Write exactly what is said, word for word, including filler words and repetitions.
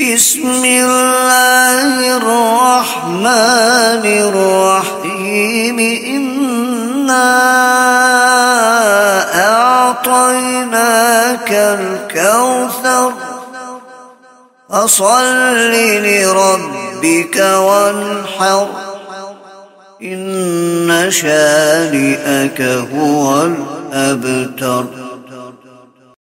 بسم الله الرحمن الرحيم إنا أعطيناك الكوثر فصل لربك وانحر إن شانئك هو الأبتر.